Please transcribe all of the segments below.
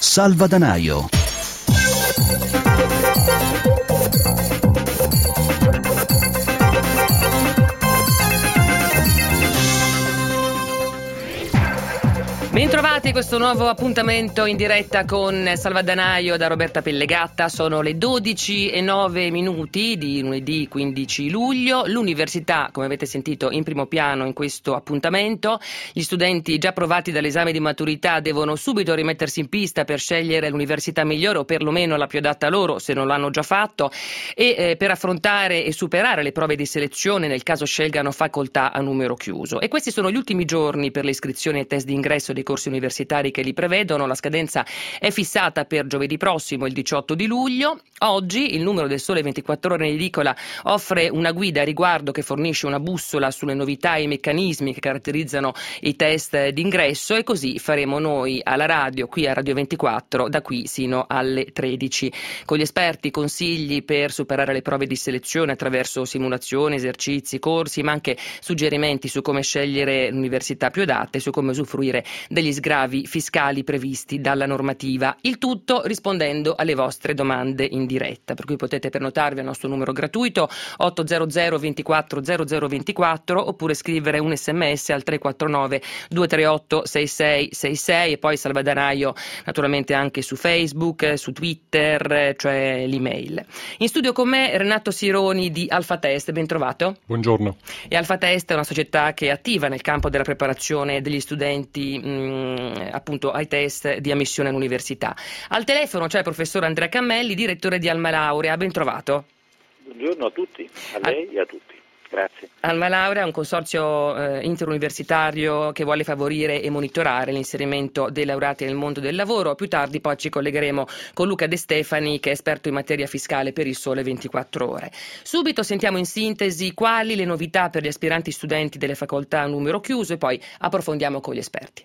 Salvadanaio. Bentrovati a questo nuovo appuntamento in diretta con Salvadanaio da Roberta Pellegatta. Sono le 12:09 di lunedì 15 luglio. L'università, come avete sentito in primo piano in questo appuntamento, gli studenti già provati dall'esame di maturità devono subito rimettersi in pista per scegliere l'università migliore o perlomeno la più adatta a loro se non l'hanno già fatto e per affrontare e superare le prove di selezione nel caso scelgano facoltà a numero chiuso. E questi sono gli ultimi giorni per le iscrizioni ai test d'ingresso dei corsi universitari che li prevedono. La scadenza è fissata per giovedì prossimo, il 18 di luglio. Oggi il numero del Sole 24 Ore in edicola offre una guida a riguardo che fornisce una bussola sulle novità e i meccanismi che caratterizzano i test d'ingresso, e così faremo noi alla radio, qui a Radio 24, da qui sino alle 13. Con gli esperti consigli per superare le prove di selezione attraverso simulazioni, esercizi, corsi, ma anche suggerimenti su come scegliere l'università più adatta e su come usufruire degli sgravi fiscali previsti dalla normativa. Il tutto rispondendo alle vostre domande in diretta, per cui potete prenotarvi al nostro numero gratuito 800 24 0024 oppure scrivere un sms al 349 238 6666 e poi Salvadanaio naturalmente anche su Facebook, su Twitter, cioè l'email. In studio con me Renato Sironi di Alpha Test, ben trovato. Buongiorno. E Alpha Test è una società che è attiva nel campo della preparazione degli studenti appunto ai test di ammissione all'università. Al telefono c'è il professor Andrea Cammelli, direttore di Alma Laurea. Ben trovato. Buongiorno a tutti, a lei e a tutti. Grazie. Alma Laurea è un consorzio interuniversitario che vuole favorire e monitorare l'inserimento dei laureati nel mondo del lavoro. Più tardi poi ci collegheremo con Luca De Stefani, che è esperto in materia fiscale per il Sole 24 Ore. Subito sentiamo in sintesi quali le novità per gli aspiranti studenti delle facoltà a numero chiuso e poi approfondiamo con gli esperti.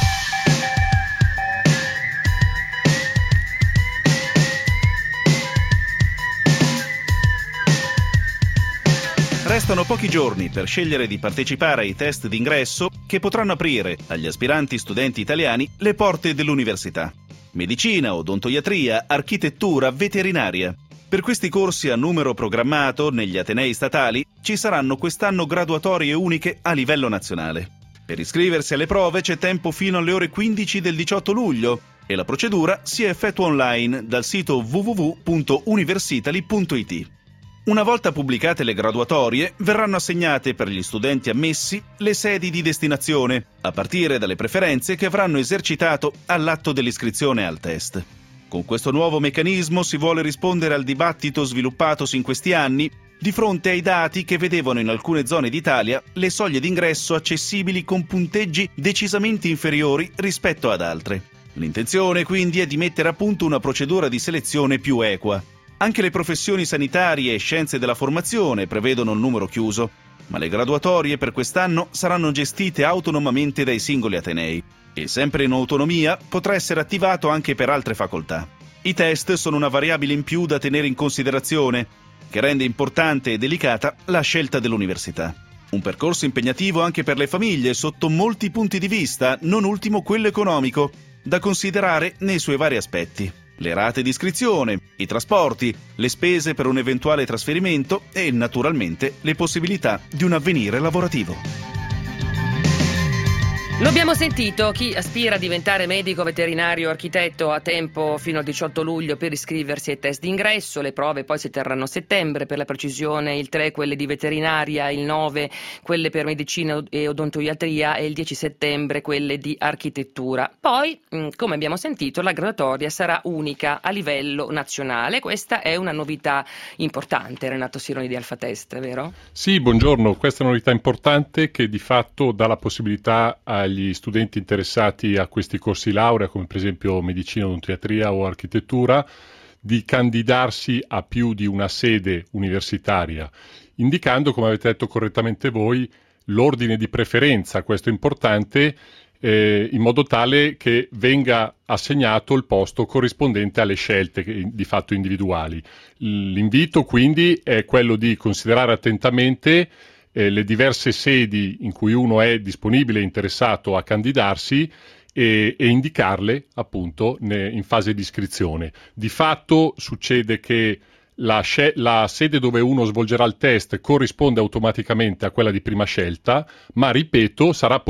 Restano pochi giorni per scegliere di partecipare ai test d'ingresso che potranno aprire agli aspiranti studenti italiani le porte dell'università. Medicina, odontoiatria, architettura, veterinaria. Per questi corsi a numero programmato negli atenei statali ci saranno quest'anno graduatorie uniche a livello nazionale. Per iscriversi alle prove c'è tempo fino alle ore 15 del 18 luglio e la procedura si effettua online dal sito www.universitali.it. Una volta pubblicate le graduatorie, verranno assegnate per gli studenti ammessi le sedi di destinazione, a partire dalle preferenze che avranno esercitato all'atto dell'iscrizione al test. Con questo nuovo meccanismo si vuole rispondere al dibattito sviluppatosi in questi anni di fronte ai dati che vedevano in alcune zone d'Italia le soglie d'ingresso accessibili con punteggi decisamente inferiori rispetto ad altre. L'intenzione quindi è di mettere a punto una procedura di selezione più equa. Anche le professioni sanitarie e scienze della formazione prevedono un numero chiuso, ma le graduatorie per quest'anno saranno gestite autonomamente dai singoli atenei e sempre in autonomia potrà essere attivato anche per altre facoltà. I test sono una variabile in più da tenere in considerazione, che rende importante e delicata la scelta dell'università. Un percorso impegnativo anche per le famiglie sotto molti punti di vista, non ultimo quello economico, da considerare nei suoi vari aspetti. Le rate di iscrizione, i trasporti, le spese per un eventuale trasferimento e, naturalmente, le possibilità di un avvenire lavorativo. Lo abbiamo sentito, chi aspira a diventare medico, veterinario, architetto ha tempo fino al 18 luglio per iscriversi ai test d'ingresso. Le prove poi si terranno a settembre, per la precisione il 3 quelle di veterinaria, il 9 quelle per medicina e odontoiatria e il 10 settembre quelle di architettura. Poi, come abbiamo sentito, la graduatoria sarà unica a livello nazionale. Questa è una novità importante, Renato Sironi di Alpha Test, vero? Sì, buongiorno. Questa è una novità importante che di fatto dà la possibilità agli studenti interessati a questi corsi laurea, come per esempio medicina, odontoiatria o architettura, di candidarsi a più di una sede universitaria, indicando, come avete detto correttamente voi, l'ordine di preferenza. Questo è importante, in modo tale che venga assegnato il posto corrispondente alle scelte di fatto individuali. L'invito quindi è quello di considerare attentamente le diverse sedi in cui uno è disponibile e interessato a candidarsi e indicarle appunto in fase di iscrizione. Di fatto succede che la sede dove uno svolgerà il test corrisponde automaticamente a quella di prima scelta, ma ripeto,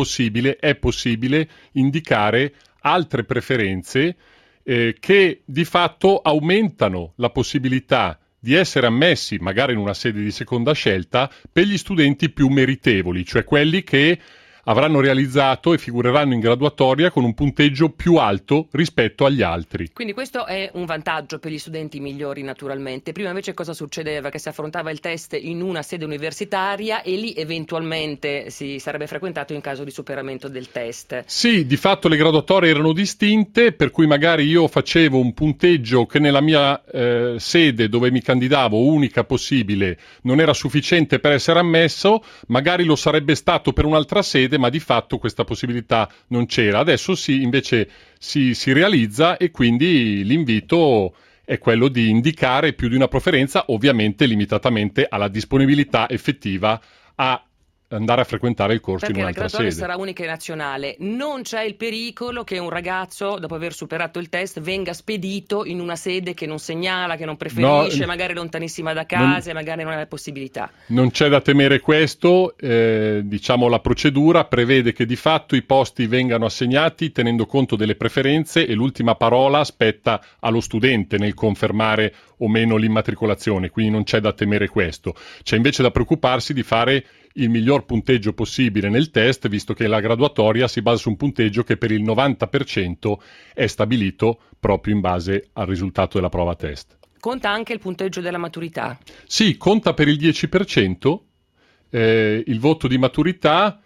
è possibile indicare altre preferenze che di fatto aumentano la possibilità di essere ammessi magari in una sede di seconda scelta per gli studenti più meritevoli, cioè quelli che avranno realizzato e figureranno in graduatoria con un punteggio più alto rispetto agli altri. Quindi questo è un vantaggio per gli studenti migliori naturalmente. Prima invece cosa succedeva? Che si affrontava il test in una sede universitaria e lì eventualmente si sarebbe frequentato in caso di superamento del test. Sì, di fatto le graduatorie erano distinte, per cui magari io facevo un punteggio che nella mia sede dove mi candidavo, unica possibile, non era sufficiente per essere ammesso, magari lo sarebbe stato per un'altra sede, ma di fatto questa possibilità non c'era. Adesso invece si realizza, e quindi l'invito è quello di indicare più di una preferenza, ovviamente limitatamente alla disponibilità effettiva a andare a frequentare il corso in un'altra sede. Perché la graduatoria sarà unica e nazionale. Non c'è il pericolo che un ragazzo, dopo aver superato il test, venga spedito in una sede che non segnala, che non preferisce, magari lontanissima da casa, e magari non ha la possibilità. Non c'è da temere questo, diciamo la procedura prevede che di fatto i posti vengano assegnati tenendo conto delle preferenze, e l'ultima parola spetta allo studente nel confermare o meno l'immatricolazione, quindi non c'è da temere questo. C'è invece da preoccuparsi di fare il miglior punteggio possibile nel test, visto che la graduatoria si basa su un punteggio che per il 90% è stabilito proprio in base al risultato della prova test. Conta anche il punteggio della maturità? Sì, conta per il 10% il voto di maturità,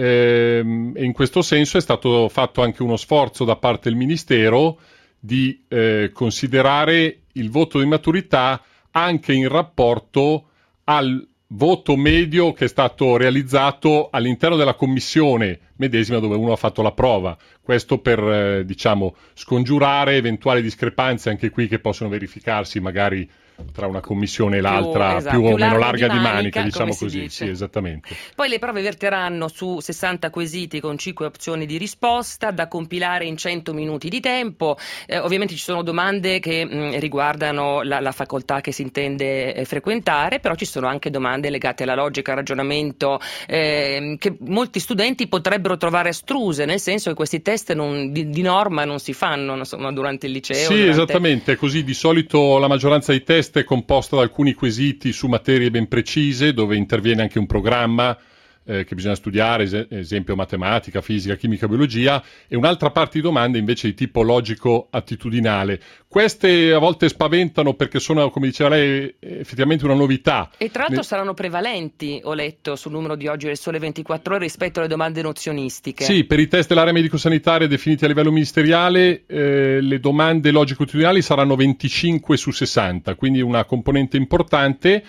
e in questo senso è stato fatto anche uno sforzo da parte del Ministero di considerare il voto di maturità anche in rapporto al voto medio che è stato realizzato all'interno della commissione medesima dove uno ha fatto la prova. Questo per scongiurare eventuali discrepanze anche qui che possono verificarsi magari tra una commissione e l'altra, più o meno larga di manica, diciamo così. Sì, esattamente. Poi le prove verteranno su 60 quesiti con 5 opzioni di risposta da compilare in 100 minuti di tempo. Ovviamente ci sono domande che riguardano la facoltà che si intende frequentare, però ci sono anche domande legate alla logica, al ragionamento, che molti studenti potrebbero trovare astruse, nel senso che questi test di norma non si fanno, insomma, durante il liceo. Sì, esattamente, così di solito la maggioranza dei test è composta da alcuni quesiti su materie ben precise, dove interviene anche un programma che bisogna studiare, esempio matematica, fisica, chimica, biologia, e un'altra parte di domande invece di tipo logico-attitudinale. Queste a volte spaventano perché sono, come diceva lei, effettivamente una novità. E tra l'altro saranno prevalenti, ho letto sul numero di oggi del Sole 24 Ore, rispetto alle domande nozionistiche. Sì, per i test dell'area medico-sanitaria definiti a livello ministeriale, le domande logico-attitudinali saranno 25 su 60, quindi una componente importante.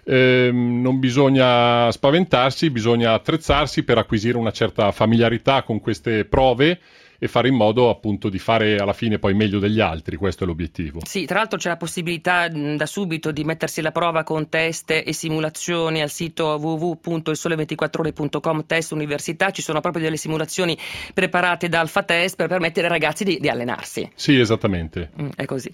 Non bisogna spaventarsi, bisogna attrezzarsi per acquisire una certa familiarità con queste prove e fare in modo appunto di fare alla fine poi meglio degli altri, questo è l'obiettivo. Sì, tra l'altro c'è la possibilità da subito di mettersi alla prova con test e simulazioni al sito www.ilsole24ore.com test università, ci sono proprio delle simulazioni preparate da Alpha Test per permettere ai ragazzi di allenarsi. Sì, esattamente. È così.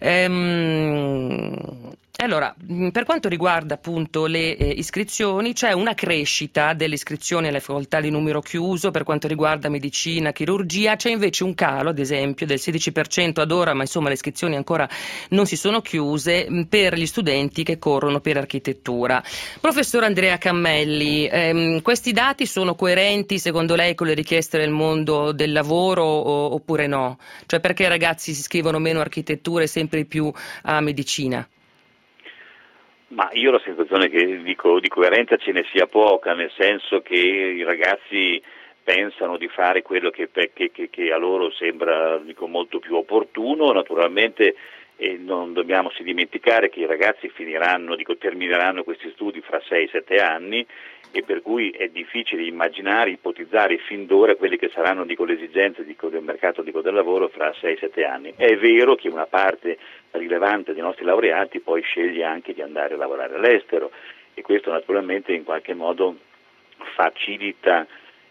Allora, per quanto riguarda appunto le iscrizioni, c'è una crescita delle iscrizioni alle facoltà di numero chiuso per quanto riguarda medicina, chirurgia, c'è invece un calo, ad esempio, del 16% ad ora, ma insomma le iscrizioni ancora non si sono chiuse, per gli studenti che corrono per architettura. Professor Andrea Cammelli, questi dati sono coerenti secondo lei con le richieste del mondo del lavoro oppure no? Cioè perché i ragazzi si iscrivono meno a architettura e sempre più a medicina? Ma io ho la sensazione che di coerenza ce ne sia poca, nel senso che i ragazzi pensano di fare quello che a loro sembra molto più opportuno. Naturalmente non dobbiamo dimenticare che i ragazzi termineranno questi studi fra 6-7 anni, e per cui è difficile immaginare, ipotizzare fin d'ora quelle che saranno le esigenze del mercato del lavoro fra 6-7 anni. È vero che una parte rilevante dei nostri laureati poi sceglie anche di andare a lavorare all'estero, e questo naturalmente in qualche modo facilita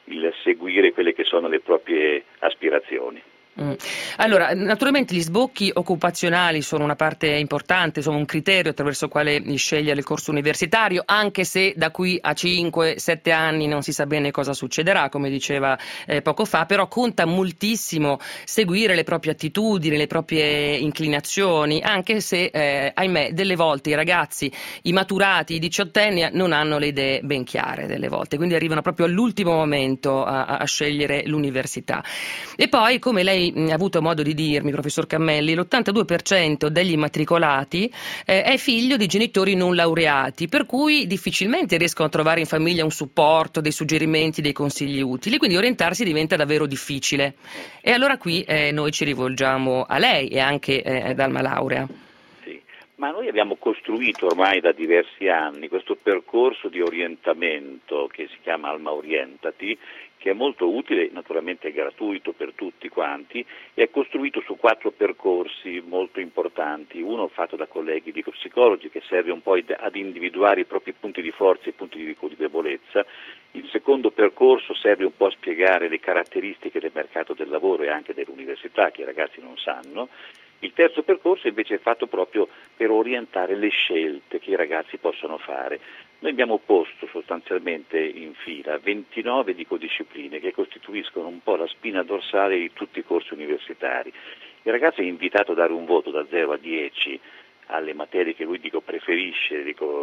il seguire quelle che sono le proprie aspirazioni. Allora, naturalmente gli sbocchi occupazionali sono una parte importante, sono un criterio attraverso il quale scegliere il corso universitario, anche se da qui a 5-7 anni non si sa bene cosa succederà, come diceva poco fa, però conta moltissimo seguire le proprie attitudini, le proprie inclinazioni, anche se, ahimè, delle volte i ragazzi, i maturati, i diciottenni non hanno le idee ben chiare delle volte, quindi arrivano proprio all'ultimo momento a scegliere l'università. E poi, come lei ha avuto modo di dirmi, professor Cammelli, l'82% degli immatricolati è figlio di genitori non laureati, per cui difficilmente riescono a trovare in famiglia un supporto, dei suggerimenti, dei consigli utili, quindi orientarsi diventa davvero difficile. E allora qui noi ci rivolgiamo a lei e anche ad Alma Laurea. Sì, ma noi abbiamo costruito ormai da diversi anni questo percorso di orientamento che si chiama Alma Orientati, che è molto utile, naturalmente è gratuito per tutti quanti, e è costruito su 4 percorsi molto importanti. Uno fatto da colleghi di psicologi, che serve un po' ad individuare i propri punti di forza e i punti di debolezza. Il secondo percorso serve un po' a spiegare le caratteristiche del mercato del lavoro e anche dell'università, che i ragazzi non sanno. Il terzo percorso invece è fatto proprio per orientare le scelte che i ragazzi possono fare. Noi abbiamo posto sostanzialmente in fila 29 discipline che costituiscono un po' la spina dorsale di tutti i corsi universitari. Il ragazzo è invitato a dare un voto da 0 a 10 alle materie che lui preferisce,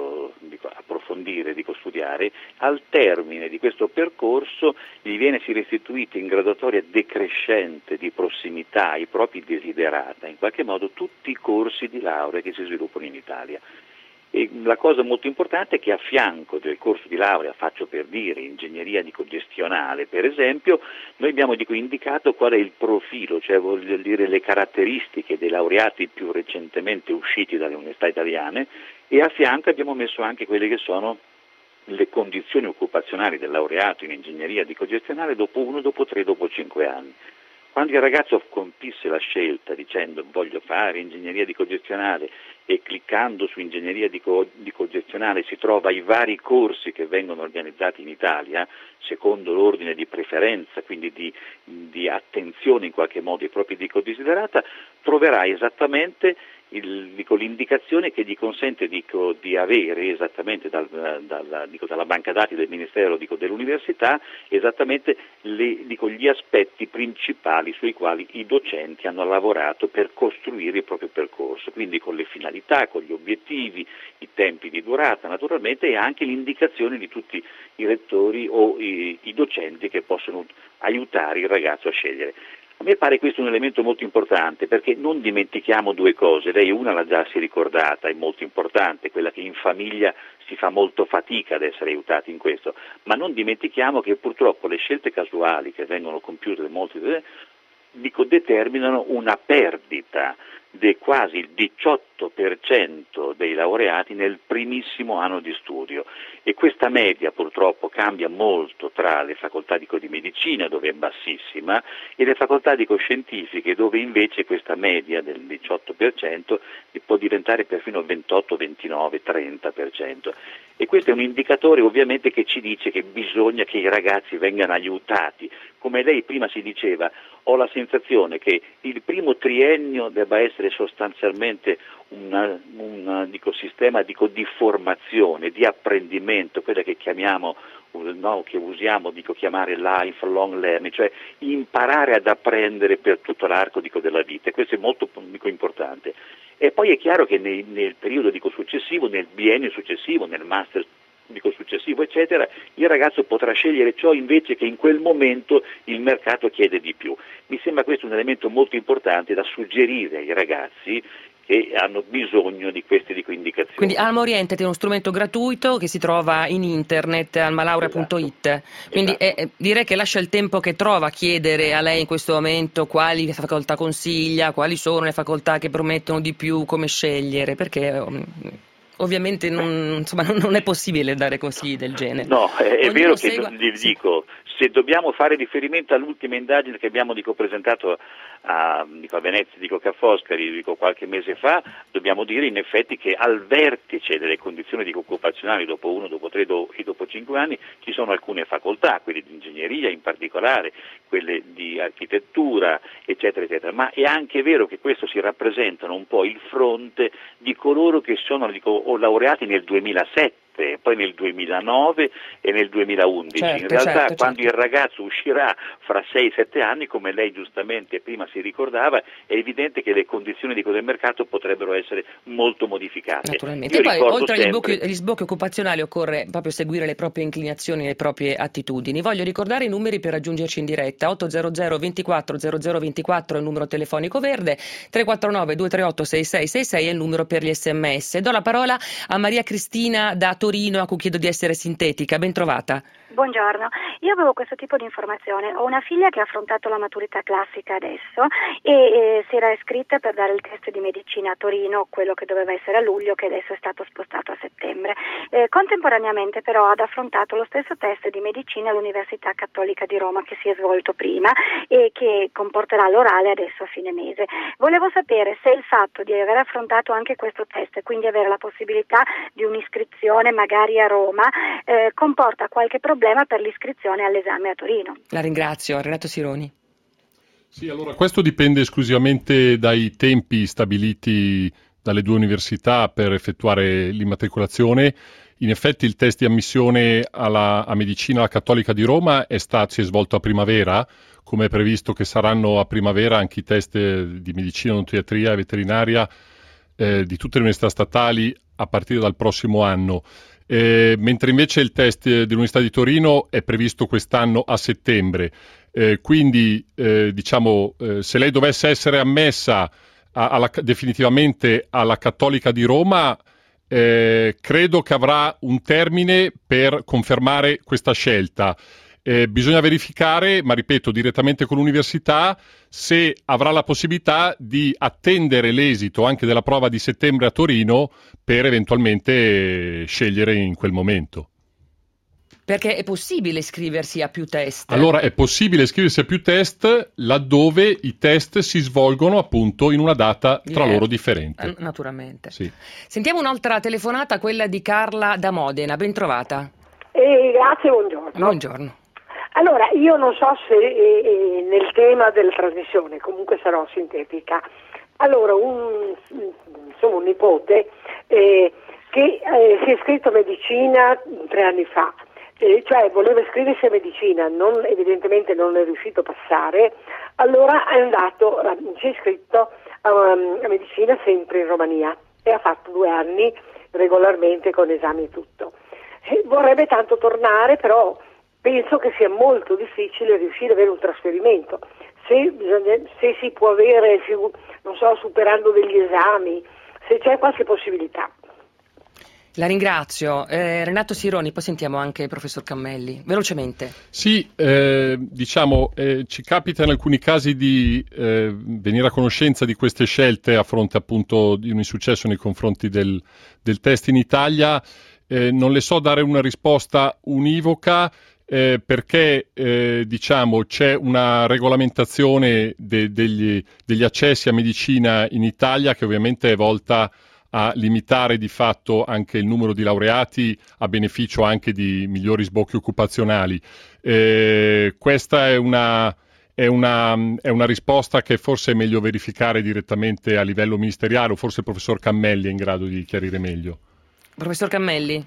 approfondire, studiare. Al termine di questo percorso gli viene restituita in graduatoria decrescente di prossimità ai propri desiderata, in qualche modo tutti i corsi di laurea che si sviluppano in Italia. E la cosa molto importante è che a fianco del corso di laurea, faccio per dire, ingegneria gestionale per esempio, noi abbiamo indicato qual è il profilo, cioè voglio dire le caratteristiche dei laureati più recentemente usciti dalle università italiane, e a fianco abbiamo messo anche quelle che sono le condizioni occupazionali del laureato in ingegneria gestionale dopo 1, dopo 3, dopo 5 anni. Quando il ragazzo compisse la scelta dicendo voglio fare ingegneria gestionale e cliccando su ingegneria gestionale si trova i vari corsi che vengono organizzati in Italia secondo l'ordine di preferenza, quindi di attenzione in qualche modo ai propri desiderata, troverà esattamente l'indicazione che gli consente di avere esattamente dalla banca dati del Ministero dell'Università esattamente gli aspetti principali sui quali i docenti hanno lavorato per costruire il proprio percorso, quindi con le finalità, con gli obiettivi, i tempi di durata naturalmente, e anche l'indicazione di tutti i rettori o i docenti che possono aiutare il ragazzo a scegliere. A me pare questo un elemento molto importante, perché non dimentichiamo 2 cose, lei una l'ha già ricordata, è molto importante, quella che in famiglia si fa molto fatica ad essere aiutati in questo, ma non dimentichiamo che purtroppo le scelte casuali che vengono compiute da molti determinano una perdita di quasi il 18% dei laureati nel primissimo anno di studio, e questa media purtroppo cambia molto tra le facoltà di medicina, dove è bassissima, e le facoltà scientifiche, dove invece questa media del 18% può diventare perfino 28, 29, 30%. E questo è un indicatore ovviamente che ci dice che bisogna che i ragazzi vengano aiutati. Come lei prima si diceva, ho la sensazione che il primo triennio debba essere sostanzialmente un sistema di formazione, di apprendimento, quella che chiamiamo, che usiamo chiamare lifelong learning, cioè imparare ad apprendere per tutto l'arco della vita, e questo è molto importante. E poi è chiaro che nel periodo successivo, nel biennio successivo, nel master successivo eccetera, il ragazzo potrà scegliere ciò invece che in quel momento il mercato chiede di più. Mi sembra questo un elemento molto importante da suggerire ai ragazzi che hanno bisogno di queste indicazioni. Quindi Alma Orientati è uno strumento gratuito che si trova in internet, almalaurea.it. Esatto. Quindi direi che lascia il tempo che trova a chiedere a lei in questo momento quali facoltà consiglia, quali sono le facoltà che promettono di più, come scegliere, perché ovviamente non è possibile dare consigli del genere. No, è vero che gli dico, Se dobbiamo fare riferimento all'ultima indagine che abbiamo presentato a Venezia, a Foscari, qualche mese fa, dobbiamo dire in effetti che al vertice delle condizioni occupazionali dopo 1, dopo 3 e dopo 5 anni ci sono alcune facoltà, quelle di ingegneria in particolare, quelle di architettura, eccetera, eccetera, ma è anche vero che questo si rappresentano un po' il fronte di coloro che sono laureati nel 2007, poi nel 2009 e nel 2011. Certo, in realtà certo, quando certo. il ragazzo uscirà fra 6-7 anni, come lei giustamente prima si ricordava, è evidente che le condizioni del mercato potrebbero essere molto modificate. Naturalmente. Io E poi ricordo oltre sempre... agli sbocchi occupazionali occorre proprio seguire le proprie inclinazioni, le proprie attitudini. Voglio ricordare i numeri per raggiungerci in diretta: 800 24 0024 è il numero telefonico verde, 349 238 6666 è il numero per gli SMS. Do la parola a Maria Cristina da Torino, a cui chiedo di essere sintetica. Ben trovata. Buongiorno, io avevo questo tipo di informazione. Ho una figlia che ha affrontato la maturità classica adesso e si era iscritta per dare il test di medicina a Torino, quello che doveva essere a luglio, che adesso è stato spostato a settembre. Contemporaneamente però ha affrontato lo stesso test di medicina all'Università Cattolica di Roma, che si è svolto prima e che comporterà l'orale adesso a fine mese. Volevo sapere se il fatto di aver affrontato anche questo test e quindi avere la possibilità di un'iscrizione magari a Roma comporta qualche problema per l'iscrizione all'esame a Torino. La ringrazio. Renato Sironi. Sì, allora questo dipende esclusivamente dai tempi stabiliti dalle due università per effettuare l'immatricolazione. In effetti il test di ammissione a medicina alla Cattolica di Roma si è svolto a primavera, come è previsto che saranno a primavera anche i test di medicina, odontoiatria e veterinaria di tutte le università statali a partire dal prossimo anno. Mentre invece il test dell'Università di Torino è previsto quest'anno a settembre. Quindi se lei dovesse essere ammessa definitivamente alla Cattolica di Roma, credo che avrà un termine per confermare questa scelta. Bisogna verificare, ma ripeto, direttamente con l'università, se avrà la possibilità di attendere l'esito anche della prova di settembre a Torino per eventualmente scegliere in quel momento. Perché è possibile iscriversi a più test? Allora, è possibile iscriversi a più test laddove i test si svolgono appunto in una data tra loro differente. Naturalmente. Sì. Sentiamo un'altra telefonata, quella di Carla da Modena. Ben trovata. Grazie, buongiorno. Buongiorno. Allora, io non so se nel tema della trasmissione, comunque sarò sintetica. Allora, un nipote che si è iscritto a medicina 3 anni fa, cioè voleva iscriversi a medicina, evidentemente non è riuscito a passare, allora si è iscritto a medicina sempre in Romania e ha fatto 2 anni regolarmente con esami e tutto. Vorrebbe tanto tornare, però penso che sia molto difficile riuscire ad avere un trasferimento. Se si può avere, non so, superando degli esami, se c'è qualche possibilità. La ringrazio. Renato Sironi, poi sentiamo anche il professor Cammelli. Velocemente. Sì, ci capita in alcuni casi di venire a conoscenza di queste scelte a fronte appunto di un insuccesso nei confronti del test in Italia. Non le so dare una risposta univoca perché c'è una regolamentazione degli accessi a medicina in Italia che ovviamente è volta a limitare di fatto anche il numero di laureati a beneficio anche di migliori sbocchi occupazionali. Questa è una risposta che forse è meglio verificare direttamente a livello ministeriale, o forse il professor Cammelli è in grado di chiarire meglio. Professor Cammelli?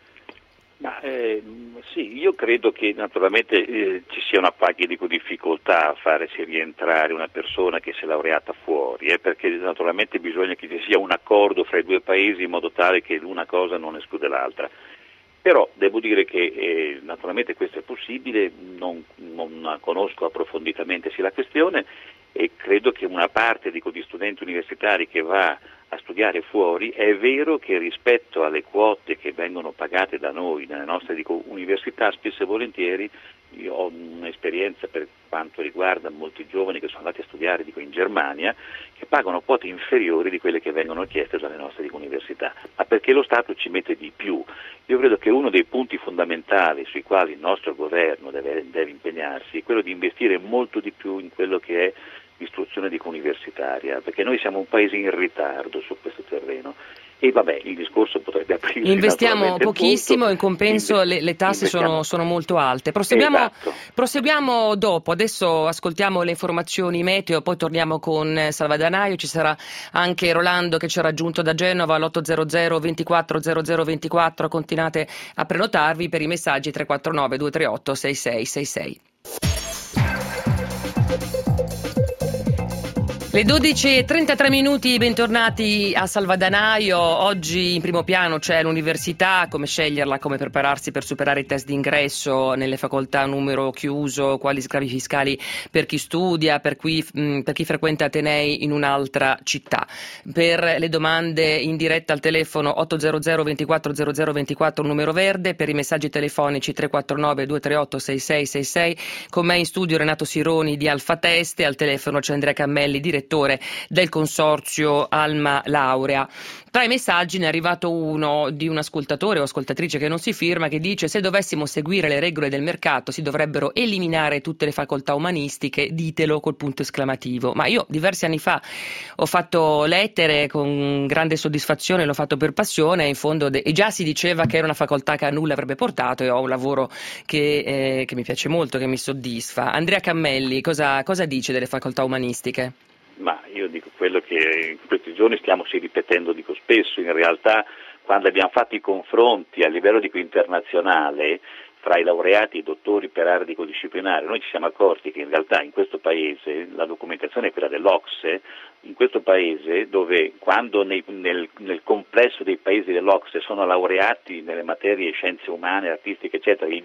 Sì, io credo che naturalmente ci sia una qualche difficoltà a farsi rientrare una persona che si è laureata fuori, perché naturalmente bisogna che ci sia un accordo fra i due paesi in modo tale che una cosa non esclude l'altra. Però devo dire che naturalmente questo è possibile, non conosco approfonditamente la questione e credo che una parte di studenti universitari che va a studiare fuori, è vero che rispetto alle quote che vengono pagate da noi nelle nostre università, spesso e volentieri io ho un'esperienza per quanto riguarda molti giovani che sono andati a studiare in Germania, che pagano quote inferiori di quelle che vengono chieste dalle nostre università, ma perché lo Stato ci mette di più. Io credo che uno dei punti fondamentali sui quali il nostro governo deve impegnarsi è quello di investire molto di più in quello che è l'istruzione universitaria, perché noi siamo un paese in ritardo su questo terreno. E vabbè, il discorso potrebbe aprirsi. Investiamo pochissimo e in compenso le tasse sono molto alte. Proseguiamo dopo, adesso ascoltiamo le informazioni meteo, poi torniamo con Salvadanaio, ci sarà anche Rolando che ci ha raggiunto da Genova all'800 24 00 24, continuate a prenotarvi per i messaggi 349 238 6666. Le 12:33, bentornati a Salvadanaio. Oggi in primo piano c'è l'università, come sceglierla, come prepararsi per superare i test d'ingresso nelle facoltà a numero chiuso, quali sgravi fiscali per chi studia, per chi frequenta atenei in un'altra città. Per le domande in diretta al telefono 800 24 00 24, numero verde, per i messaggi telefonici 349 238 6666. Con me in studio Renato Sironi di Alfa Teste, al telefono c'è Andrea Cammelli, direttore del consorzio Alma Laurea. Tra i messaggi ne è arrivato uno di un ascoltatore o ascoltatrice che non si firma, che dice: se dovessimo seguire le regole del mercato si dovrebbero eliminare tutte le facoltà umanistiche, ditelo col punto esclamativo. Ma io diversi anni fa ho fatto lettere con grande soddisfazione, l'ho fatto per passione, in fondo e già si diceva che era una facoltà che a nulla avrebbe portato, e ho un lavoro che mi piace molto, che mi soddisfa. Andrea Cammelli cosa dice delle facoltà umanistiche? Ma io dico quello che in questi giorni stiamo ripetendo, dico spesso. In realtà, quando abbiamo fatto i confronti a livello internazionale fra i laureati e i dottori per area disciplinare, noi ci siamo accorti che in realtà in questo paese la documentazione è quella dell'OCSE. In questo paese, dove quando nel complesso dei paesi dell'OCSE sono laureati nelle materie scienze umane, artistiche eccetera il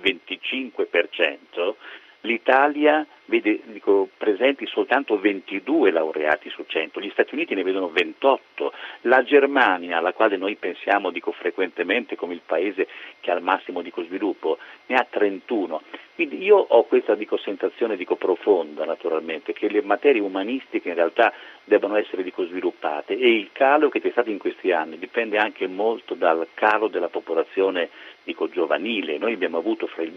25%, l'Italia vede presenti soltanto 22 laureati su 100, gli Stati Uniti ne vedono 28, la Germania, alla quale noi pensiamo frequentemente come il paese che ha il massimo sviluppo, ne ha 31. Quindi io ho questa sensazione profonda, naturalmente, che le materie umanistiche in realtà debbano essere sviluppate, e il calo che c'è stato in questi anni dipende anche molto dal calo della popolazione giovanile. Noi abbiamo avuto fra il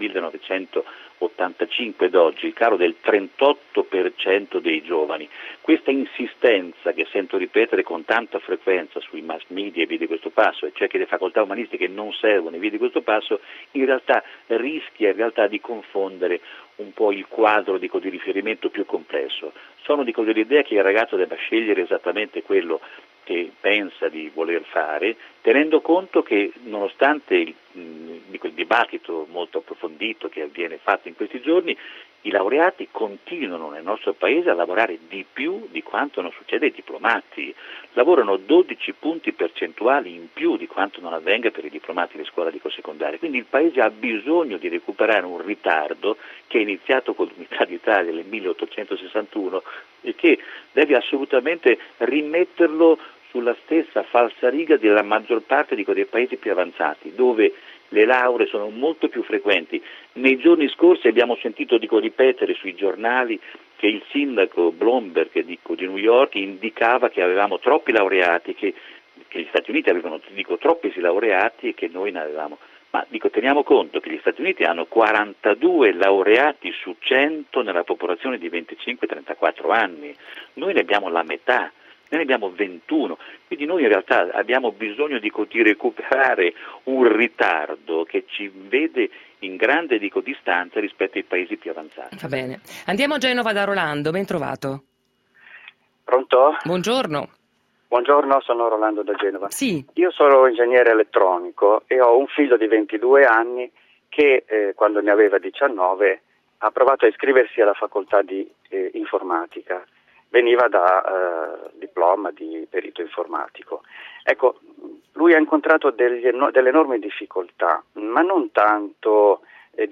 1985 ed oggi il calo del 38% dei giovani. Questa insistenza che sento ripetere con tanta frequenza sui mass media e via di questo passo, e cioè che le facoltà umanistiche non servono e via di questo passo, in realtà rischia di confondere un po' il quadro di riferimento più complesso. Sono dell'idea che il ragazzo debba scegliere esattamente quello che pensa di voler fare, tenendo conto che nonostante il dibattito molto approfondito che viene fatto in questi giorni, i laureati continuano nel nostro paese a lavorare di più di quanto non succede ai diplomati. Lavorano 12 punti percentuali in più di quanto non avvenga per i diplomati delle scuole secondarie. Quindi il paese ha bisogno di recuperare un ritardo che è iniziato con l'Unità d'Italia nel 1861 e che deve assolutamente rimetterlo sulla stessa falsariga della maggior parte dei paesi più avanzati, dove le lauree sono molto più frequenti. Nei giorni scorsi abbiamo sentito ripetere sui giornali che il sindaco Bloomberg di New York indicava che avevamo troppi laureati, che gli Stati Uniti avevano troppi laureati e che noi ne avevamo. Ma teniamo conto che gli Stati Uniti hanno 42 laureati su 100 nella popolazione di 25-34 anni, noi ne abbiamo la metà. Noi ne abbiamo 21, quindi noi in realtà abbiamo bisogno di recuperare un ritardo che ci vede in grande distanza rispetto ai paesi più avanzati. Va bene. Andiamo a Genova da Rolando, ben trovato. Pronto? Buongiorno. Buongiorno, sono Rolando da Genova. Sì. Io sono ingegnere elettronico e ho un figlio di 22 anni che quando ne aveva 19 ha provato a iscriversi alla facoltà di informatica. Veniva da diploma di perito informatico. Ecco, lui ha incontrato delle enormi difficoltà, ma non tanto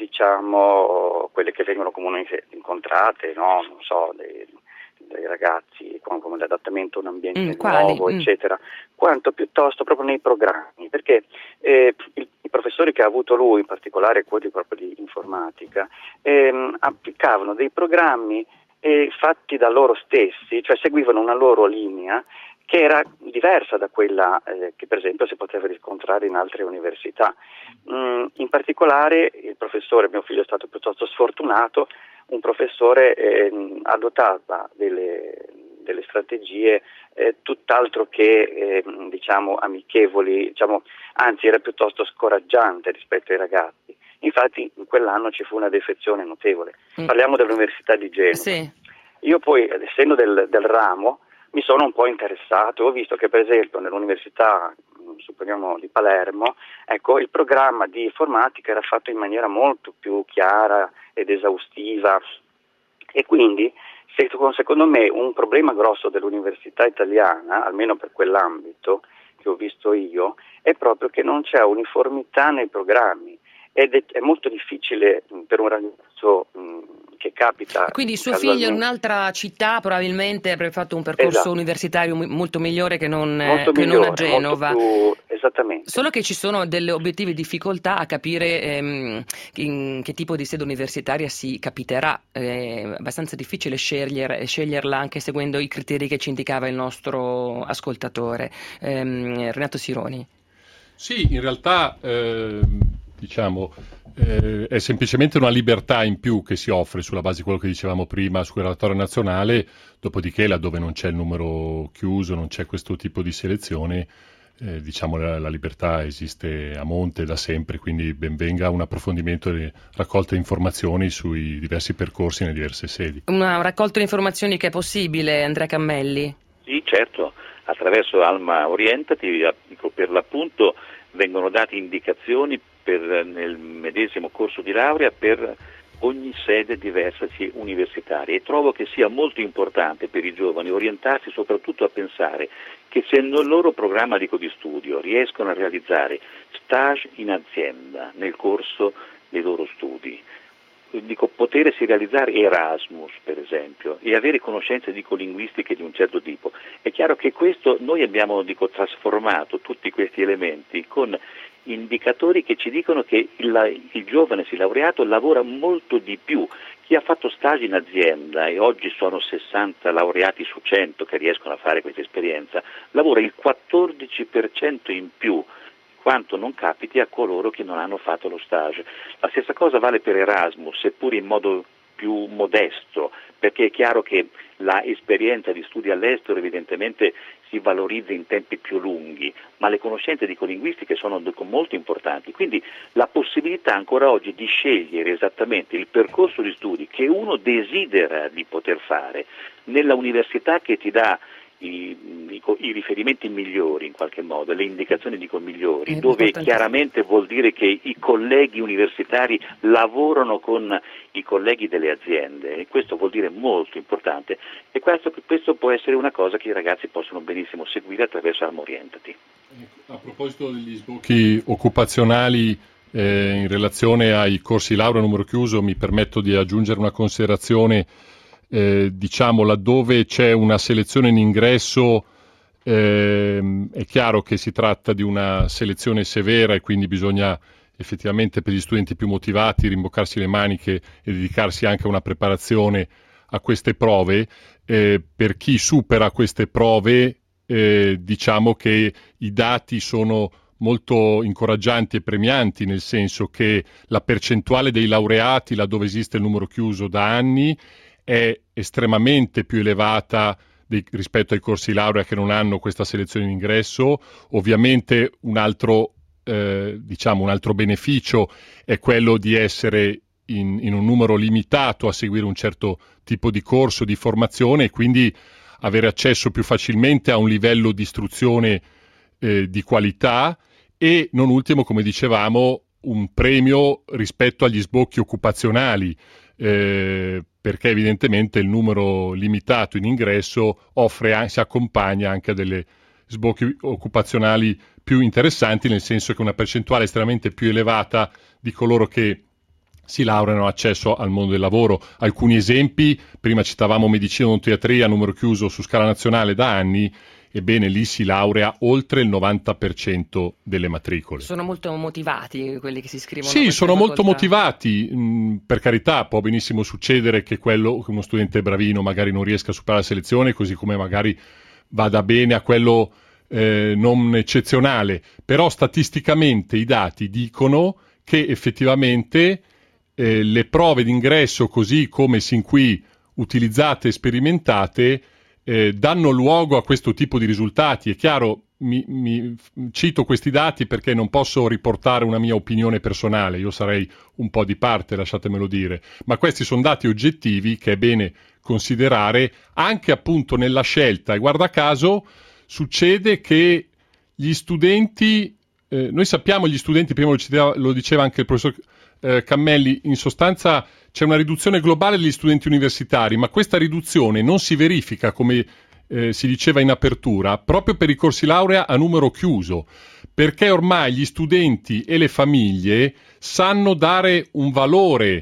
quelle che vengono comunemente incontrate, no? Non so, dei ragazzi come l'adattamento a un ambiente nuovo, eccetera, quanto piuttosto proprio nei programmi, perché i i professori che ha avuto lui, in particolare quelli proprio di informatica, applicavano dei programmi fatti da loro stessi, cioè seguivano una loro linea che era diversa da quella che per esempio si poteva riscontrare in altre università. In particolare il professore, mio figlio è stato piuttosto sfortunato, un professore adottava delle strategie tutt'altro che amichevoli, anzi era piuttosto scoraggiante rispetto ai ragazzi. Infatti in quell'anno ci fu una defezione notevole. Parliamo dell'Università di Genova. Sì. Io poi, essendo del ramo, mi sono un po' interessato. Ho visto che per esempio nell'Università supponiamo di Palermo, ecco, il programma di informatica era fatto in maniera molto più chiara ed esaustiva, e quindi secondo me un problema grosso dell'università italiana, almeno per quell'ambito che ho visto io, è proprio che non c'è uniformità nei programmi ed è molto difficile per un ragazzo che capita. Quindi suo figlio in un'altra città probabilmente avrebbe fatto un percorso universitario molto migliore che non a Genova. Esattamente. Solo che ci sono delle obiettive difficoltà a capire in che tipo di sede universitaria si capiterà. È abbastanza difficile sceglierla anche seguendo i criteri che ci indicava il nostro ascoltatore. Renato Sironi. Sì, in realtà è semplicemente una libertà in più che si offre sulla base di quello che dicevamo prima sul graduatorio nazionale, dopodiché laddove non c'è il numero chiuso, non c'è questo tipo di selezione, la libertà esiste a monte da sempre, quindi ben venga un approfondimento e raccolta di informazioni sui diversi percorsi nelle diverse sedi. Una raccolta di informazioni che è possibile, Andrea Cammelli? Sì, certo, attraverso Alma Orientati, per l'appunto vengono date indicazioni nel medesimo corso di laurea per ogni sede diversa universitaria, e trovo che sia molto importante per i giovani orientarsi soprattutto a pensare che se nel loro programma di studio riescono a realizzare stage in azienda nel corso dei loro studi, potersi realizzare Erasmus per esempio e avere conoscenze linguistiche di un certo tipo, è chiaro che questo noi abbiamo trasformato tutti questi elementi con indicatori che ci dicono che il giovane laureato lavora molto di più. Chi ha fatto stage in azienda, e oggi sono 60 laureati su 100 che riescono a fare questa esperienza, lavora il 14% in più quanto non capiti a coloro che non hanno fatto lo stage. La stessa cosa vale per Erasmus, seppur in modo più modesto, perché è chiaro che l'esperienza di studi all'estero evidentemente si valorizza in tempi più lunghi, ma le conoscenze linguistiche sono molto importanti, quindi la possibilità ancora oggi di scegliere esattamente il percorso di studi che uno desidera di poter fare nella università che ti dà i riferimenti migliori, in qualche modo, le indicazioni migliori, dove chiaramente vuol dire che i colleghi universitari lavorano con i colleghi delle aziende, e questo vuol dire molto importante, e questo può essere una cosa che i ragazzi possono benissimo seguire attraverso Alma Orientati. A proposito degli sbocchi occupazionali in relazione ai corsi laurea numero chiuso, mi permetto di aggiungere una considerazione. Laddove c'è una selezione in ingresso, è chiaro che si tratta di una selezione severa e quindi bisogna effettivamente per gli studenti più motivati rimboccarsi le maniche e dedicarsi anche a una preparazione a queste prove. Per chi supera queste prove diciamo che i dati sono molto incoraggianti e premianti, nel senso che la percentuale dei laureati laddove esiste il numero chiuso da anni è estremamente più elevata rispetto ai corsi laurea che non hanno questa selezione in ingresso. Ovviamente un altro beneficio è quello di essere in un numero limitato a seguire un certo tipo di corso di formazione e quindi avere accesso più facilmente a un livello di istruzione di qualità e, non ultimo, come dicevamo, un premio rispetto agli sbocchi occupazionali, perché evidentemente il numero limitato in ingresso si accompagna anche a delle sbocchi occupazionali più interessanti, nel senso che una percentuale estremamente più elevata di coloro che si laureano hanno accesso al mondo del lavoro. Alcuni esempi: prima citavamo medicina e odontoiatria, numero chiuso su scala nazionale da anni, ebbene lì si laurea oltre il 90% delle matricole. Sono molto motivati quelli che si iscrivono? Sì, sono molto facoltà. motivati, per carità può benissimo succedere che uno studente bravino magari non riesca a superare la selezione, così come magari vada bene a quello non eccezionale, però statisticamente i dati dicono che effettivamente le prove d'ingresso, così come sin qui utilizzate e sperimentate, danno luogo a questo tipo di risultati. È chiaro, cito questi dati perché non posso riportare una mia opinione personale, io sarei un po' di parte, lasciatemelo dire, ma questi sono dati oggettivi che è bene considerare anche appunto nella scelta, e guarda caso succede che gli studenti, noi sappiamo gli studenti, prima lo diceva anche il professor Cammelli, in sostanza c'è una riduzione globale degli studenti universitari, ma questa riduzione non si verifica, come si diceva in apertura, proprio per i corsi laurea a numero chiuso, perché ormai gli studenti e le famiglie sanno dare un valore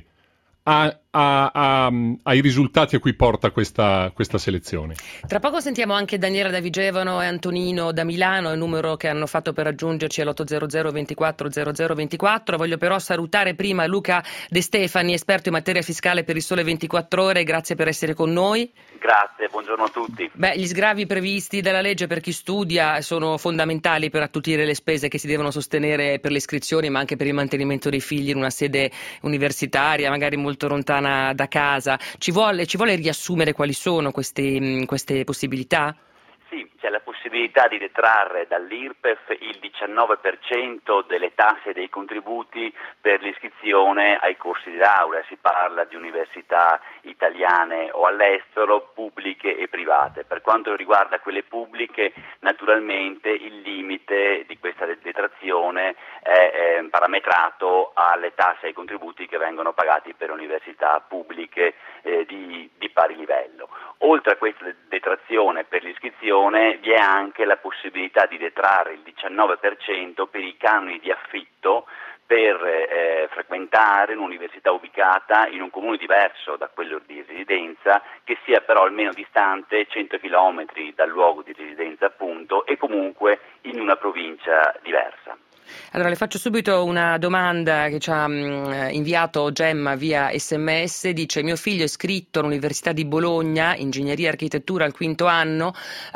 ai risultati a cui porta questa selezione. Tra poco sentiamo anche Daniela da Vigevano e Antonino da Milano, il numero che hanno fatto per raggiungerci è l'800 24 0024. Voglio però salutare prima Luca De Stefani, esperto in materia fiscale per il Sole 24 Ore. Grazie per essere con noi. Grazie, buongiorno a tutti. Gli sgravi previsti dalla legge per chi studia sono fondamentali per attutire le spese che si devono sostenere per le iscrizioni, ma anche per il mantenimento dei figli in una sede universitaria, magari molto lontana da casa. Ci vuole riassumere quali sono queste possibilità? Sì, c'è la possibilità di detrarre dall'IRPEF il 19% delle tasse e dei contributi per l'iscrizione ai corsi di laurea. Si parla di università italiane o all'estero, pubbliche e private. Per quanto riguarda quelle pubbliche, naturalmente il limite di questa detrazione è parametrato alle tasse e ai contributi che vengono pagati per università pubbliche di pari livello. Oltre a questa detrazione per l'iscrizione vi è anche la possibilità di detrarre il 19% per i canoni di affitto per frequentare un'università ubicata in un comune diverso da quello di residenza, che sia però almeno distante 100 km dal luogo di residenza appunto, e comunque in una provincia diversa. Allora le faccio subito una domanda che ci ha inviato Gemma via SMS. Dice: mio figlio è iscritto all'Università di Bologna, ingegneria e architettura al quinto anno,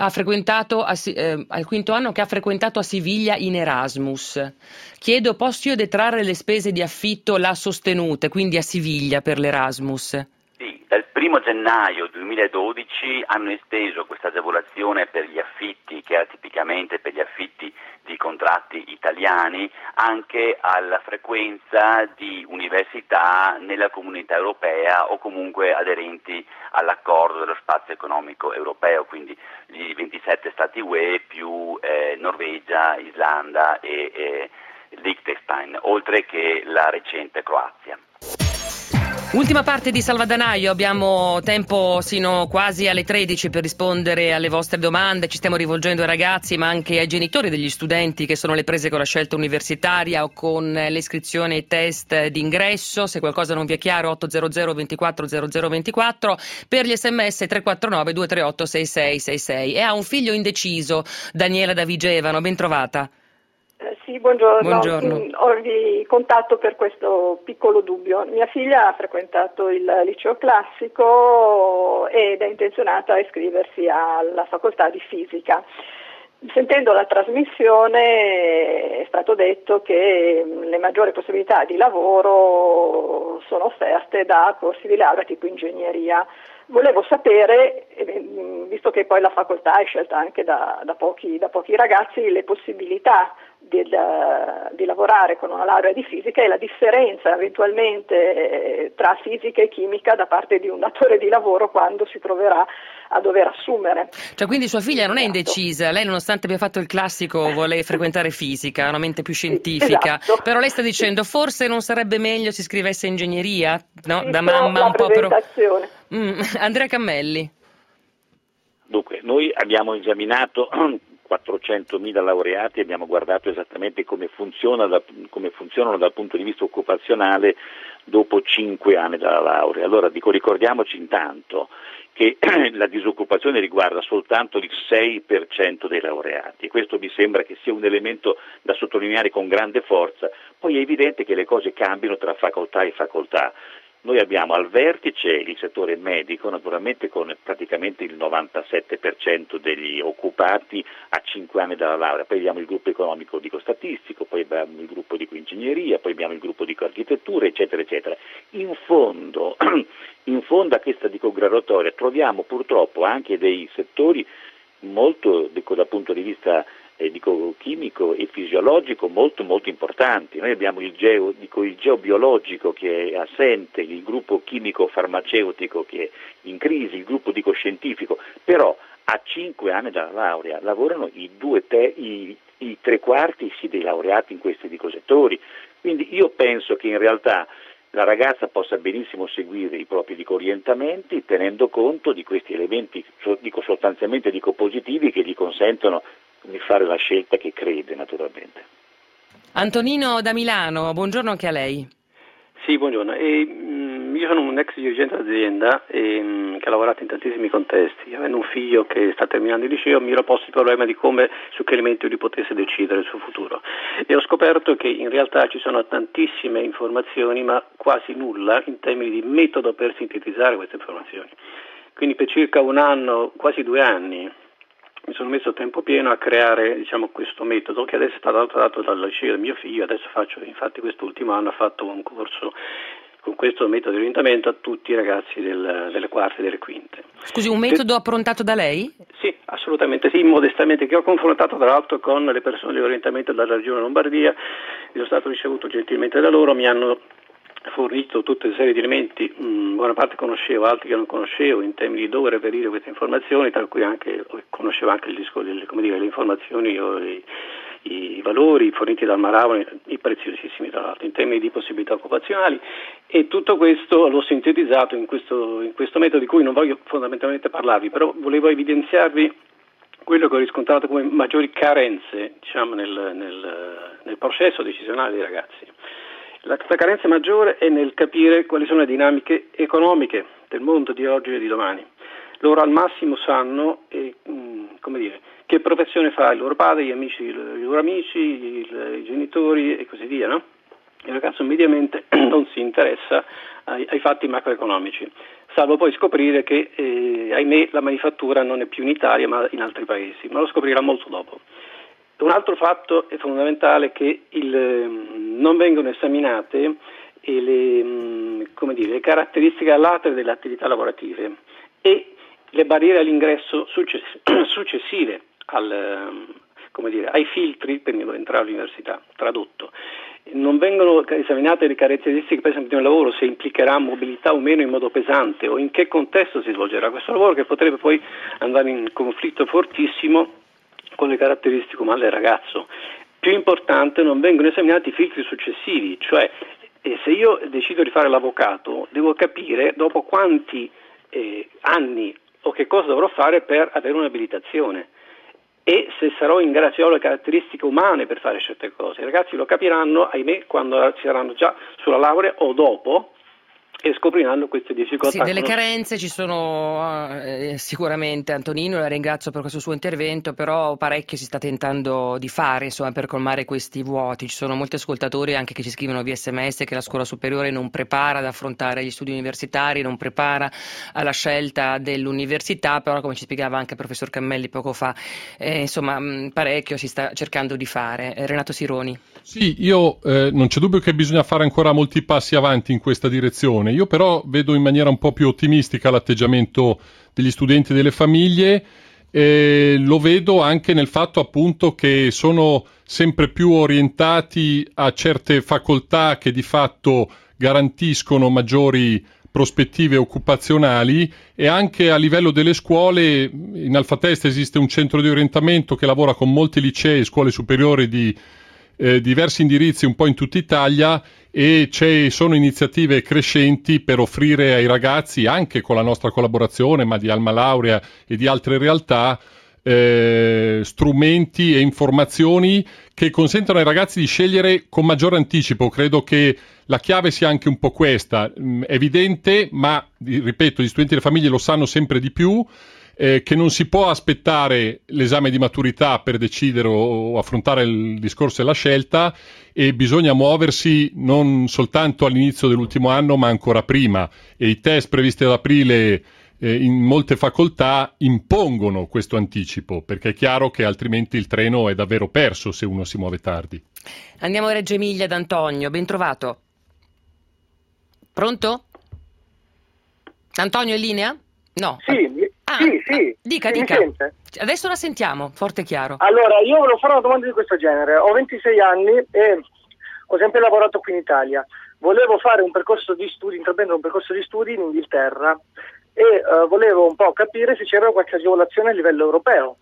al quinto anno che ha frequentato a Siviglia in Erasmus. Chiedo, posso io detrarre le spese di affitto là sostenute, quindi a Siviglia per l'Erasmus? Sì, dal 1 gennaio 2012 hanno esteso questa agevolazione per gli affitti, che era tipicamente per gli affitti di contratti italiani, anche alla frequenza di università nella comunità europea o comunque aderenti all'accordo dello spazio economico europeo, quindi gli 27 stati UE più Norvegia, Islanda e Liechtenstein, oltre che la recente Croazia. Ultima parte di Salvadanaio, abbiamo tempo sino quasi alle 13 per rispondere alle vostre domande. Ci stiamo rivolgendo ai ragazzi ma anche ai genitori degli studenti che sono alle prese con la scelta universitaria o con le iscrizioni ai test d'ingresso. Se qualcosa non vi è chiaro, 800 24 0024, per gli sms 349 238 6666. E ha un figlio indeciso, Daniela da Vigevano, ben trovata. Sì, buongiorno. Buongiorno. Ho vi contatto per questo piccolo dubbio. Mia figlia ha frequentato il liceo classico ed è intenzionata a iscriversi alla facoltà di fisica. Sentendo la trasmissione è stato detto che le maggiori possibilità di lavoro sono offerte da corsi di laurea tipo ingegneria. Volevo sapere, visto che poi la facoltà è scelta anche da pochi ragazzi, le possibilità di lavorare con una laurea di fisica e la differenza eventualmente tra fisica e chimica da parte di un datore di lavoro quando si troverà a dover assumere. Cioè quindi sua figlia non è indecisa, lei nonostante abbia fatto il classico vuole frequentare fisica, una mente più scientifica, esatto. Però lei sta dicendo forse non sarebbe meglio si iscrivesse in ingegneria? No? Sì, Da mamma un po' presentazione. Andrea Cammelli. Dunque, noi abbiamo esaminato 400.000 laureati, abbiamo guardato esattamente come funzionano dal punto di vista occupazionale dopo 5 anni dalla laurea. Allora ricordiamoci intanto che la disoccupazione riguarda soltanto il 6% dei laureati, e questo mi sembra che sia un elemento da sottolineare con grande forza. Poi è evidente che le cose cambiano tra facoltà e facoltà. Noi abbiamo al vertice il settore medico, naturalmente con praticamente il 97% degli occupati a 5 anni dalla laurea, poi abbiamo il gruppo economico statistico, poi abbiamo il gruppo di ingegneria, poi abbiamo il gruppo di architettura, eccetera, eccetera. In fondo a questa graduatoria troviamo purtroppo anche dei settori molto, dal punto di vista chimico e fisiologico molto molto importanti. Noi abbiamo il geobiologico che è assente, il gruppo chimico farmaceutico che è in crisi, il gruppo scientifico, però a 5 anni dalla laurea lavorano i 3/4 dei laureati in questi settori. Quindi io penso che in realtà la ragazza possa benissimo seguire i propri orientamenti tenendo conto di questi elementi sostanzialmente positivi che gli consentono di fare la scelta che crede, naturalmente. Antonino da Milano, buongiorno anche a lei. Sì, buongiorno. Io sono un ex dirigente d'azienda che ha lavorato in tantissimi contesti. Avendo un figlio che sta terminando il liceo, mi ero posto il problema di su che elementi lui potesse decidere il suo futuro. E ho scoperto che in realtà ci sono tantissime informazioni, ma quasi nulla in termini di metodo per sintetizzare queste informazioni. Quindi per circa un anno, quasi 2 anni, mi sono messo a tempo pieno a creare questo metodo che adesso è stato dato dal liceo del mio figlio. Adesso infatti quest'ultimo anno ha fatto un corso con questo metodo di orientamento a tutti i ragazzi delle quarte e delle quinte. Scusi, un metodo approntato da lei? Sì, assolutamente sì, modestamente, che ho confrontato tra l'altro con le persone di orientamento della regione Lombardia. Sono stato ricevuto gentilmente da loro, mi hanno fornito tutta una serie di elementi, buona parte conoscevo, altri che non conoscevo, in termini di dove reperire queste informazioni, tra cui anche conoscevo anche le informazioni o i valori forniti dal Maravone, i preziosissimi tra l'altro, in termini di possibilità occupazionali, e tutto questo l'ho sintetizzato in questo metodo di cui non voglio fondamentalmente parlarvi, però volevo evidenziarvi quello che ho riscontrato come maggiori carenze nel processo decisionale dei ragazzi. La carenza maggiore è nel capire quali sono le dinamiche economiche del mondo di oggi e di domani. Loro al massimo sanno che professione fa il loro padre, i loro amici, i genitori e così via, no? Il ragazzo mediamente non si interessa ai fatti macroeconomici, salvo poi scoprire che, ahimè, la manifattura non è più in Italia ma in altri paesi, ma lo scoprirà molto dopo. Un altro fatto è fondamentale che non vengono esaminate le caratteristiche all'altre delle attività lavorative e le barriere all'ingresso successive ai filtri per entrare all'università, tradotto. Non vengono esaminate le caratteristiche per esempio di un lavoro, se implicherà mobilità o meno in modo pesante o in che contesto si svolgerà questo lavoro, che potrebbe poi andare in conflitto fortissimo con le caratteristiche umane del ragazzo. Più importante, non vengono esaminati i filtri successivi, cioè se io decido di fare l'avvocato devo capire dopo quanti anni o che cosa dovrò fare per avere un'abilitazione e se sarò in grado, se ho le caratteristiche umane per fare certe cose. I ragazzi lo capiranno, ahimè, quando saranno già sulla laurea o dopo, e scopriranno queste difficoltà. Sì, delle carenze ci sono sicuramente, Antonino, la ringrazio per questo suo intervento, però parecchio si sta tentando di fare per colmare questi vuoti. Ci sono molti ascoltatori anche che ci scrivono via SMS che la scuola superiore non prepara ad affrontare gli studi universitari, non prepara alla scelta dell'università, però come ci spiegava anche il professor Cammelli poco fa, parecchio si sta cercando di fare. Renato Sironi. Sì, io non c'è dubbio che bisogna fare ancora molti passi avanti in questa direzione. Io però vedo in maniera un po' più ottimistica l'atteggiamento degli studenti e delle famiglie, lo vedo anche nel fatto appunto che sono sempre più orientati a certe facoltà che di fatto garantiscono maggiori prospettive occupazionali, e anche a livello delle scuole in Alfa Testa esiste un centro di orientamento che lavora con molti licei e scuole superiori di diversi indirizzi un po' in tutta Italia, e sono iniziative crescenti per offrire ai ragazzi, anche con la nostra collaborazione, ma di Alma Laurea e di altre realtà, strumenti e informazioni che consentono ai ragazzi di scegliere con maggiore anticipo. Credo che la chiave sia anche un po' questa, è evidente, ma ripeto, gli studenti e le famiglie lo sanno sempre di più, che non si può aspettare l'esame di maturità per decidere o affrontare il discorso e la scelta, e bisogna muoversi non soltanto all'inizio dell'ultimo anno ma ancora prima, e i test previsti ad aprile in molte facoltà impongono questo anticipo, perché è chiaro che altrimenti il treno è davvero perso se uno si muove tardi. Andiamo a Reggio Emilia ad Antonio, ben trovato. Pronto? Antonio in linea? No. Sì. Sì. Dica. Mi sente? Adesso la sentiamo, forte e chiaro. Allora, io volevo fare una domanda di questo genere. Ho 26 anni e ho sempre lavorato qui in Italia. Volevo fare un percorso di studi, intraprendere un percorso di studi in Inghilterra e volevo un po' capire se c'era qualche agevolazione a livello europeo.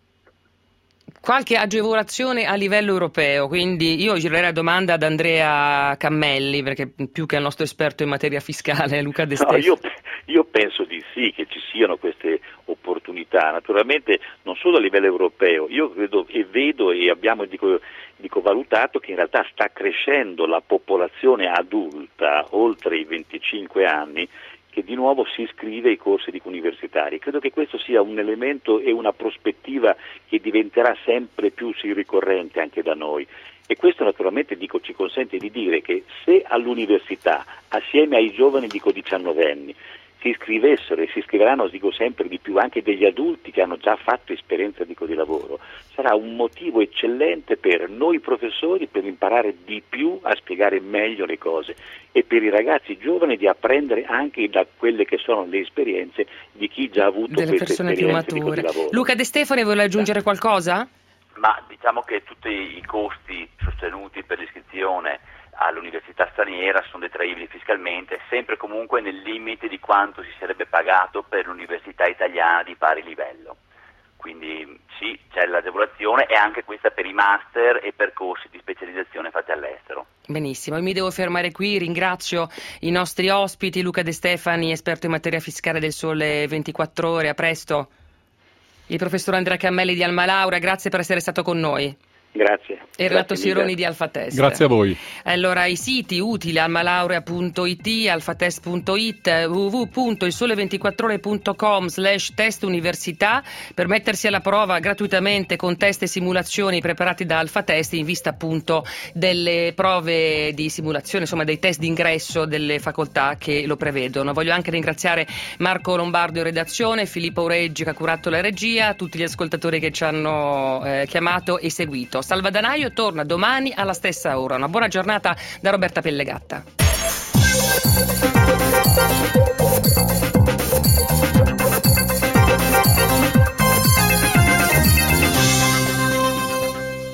Qualche agevolazione a livello europeo, quindi io girerei la domanda ad Andrea Cammelli, perché più che al nostro esperto in materia fiscale, Luca De Stefani. No, io penso di sì, che ci siano queste opportunità, naturalmente non solo a livello europeo. Io credo e vedo e abbiamo dico valutato che in realtà sta crescendo la popolazione adulta oltre i 25 anni che di nuovo si iscrive ai corsi universitari. Credo che questo sia un elemento e una prospettiva che diventerà sempre più ricorrente anche da noi. E questo naturalmente ci consente di dire che se all'università, assieme ai giovani 19enni, si iscrivessero e si iscriveranno, sempre di più, anche degli adulti che hanno già fatto esperienza di lavoro, sarà un motivo eccellente per noi professori per imparare di più a spiegare meglio le cose e per i ragazzi giovani di apprendere anche da quelle che sono le esperienze di chi già ha avuto delle queste persone più esperienze mature. di lavoro. Luca De Stefani, vuole aggiungere qualcosa? Ma diciamo che tutti i costi sostenuti per l'iscrizione all'università straniera sono detraibili fiscalmente, sempre comunque nel limite di quanto si sarebbe pagato per l'università italiana di pari livello. Quindi sì, c'è l'agevolazione e anche questa per i master e percorsi di specializzazione fatti all'estero. Benissimo, io mi devo fermare qui, ringrazio i nostri ospiti, Luca De Stefani, esperto in materia fiscale del Sole 24 Ore, a presto. Il professor Andrea Cammelli di Alma Laura, grazie per essere stato con noi. Grazie. E Renato Sironi di Alfatest. Grazie a voi. Allora, i siti utili: almalaurea.it, alfatest.it, www.ilsole24ore.com/test università per mettersi alla prova gratuitamente con test e simulazioni preparati da Alfatest in vista appunto delle prove di simulazione, insomma dei test d'ingresso delle facoltà che lo prevedono. Voglio anche ringraziare Marco Lombardo in redazione, Filippo Ureggi che ha curato la regia, tutti gli ascoltatori che ci hanno chiamato e seguito. Salva Danaio torna domani alla stessa ora. Una buona giornata da Roberta Pellegatta.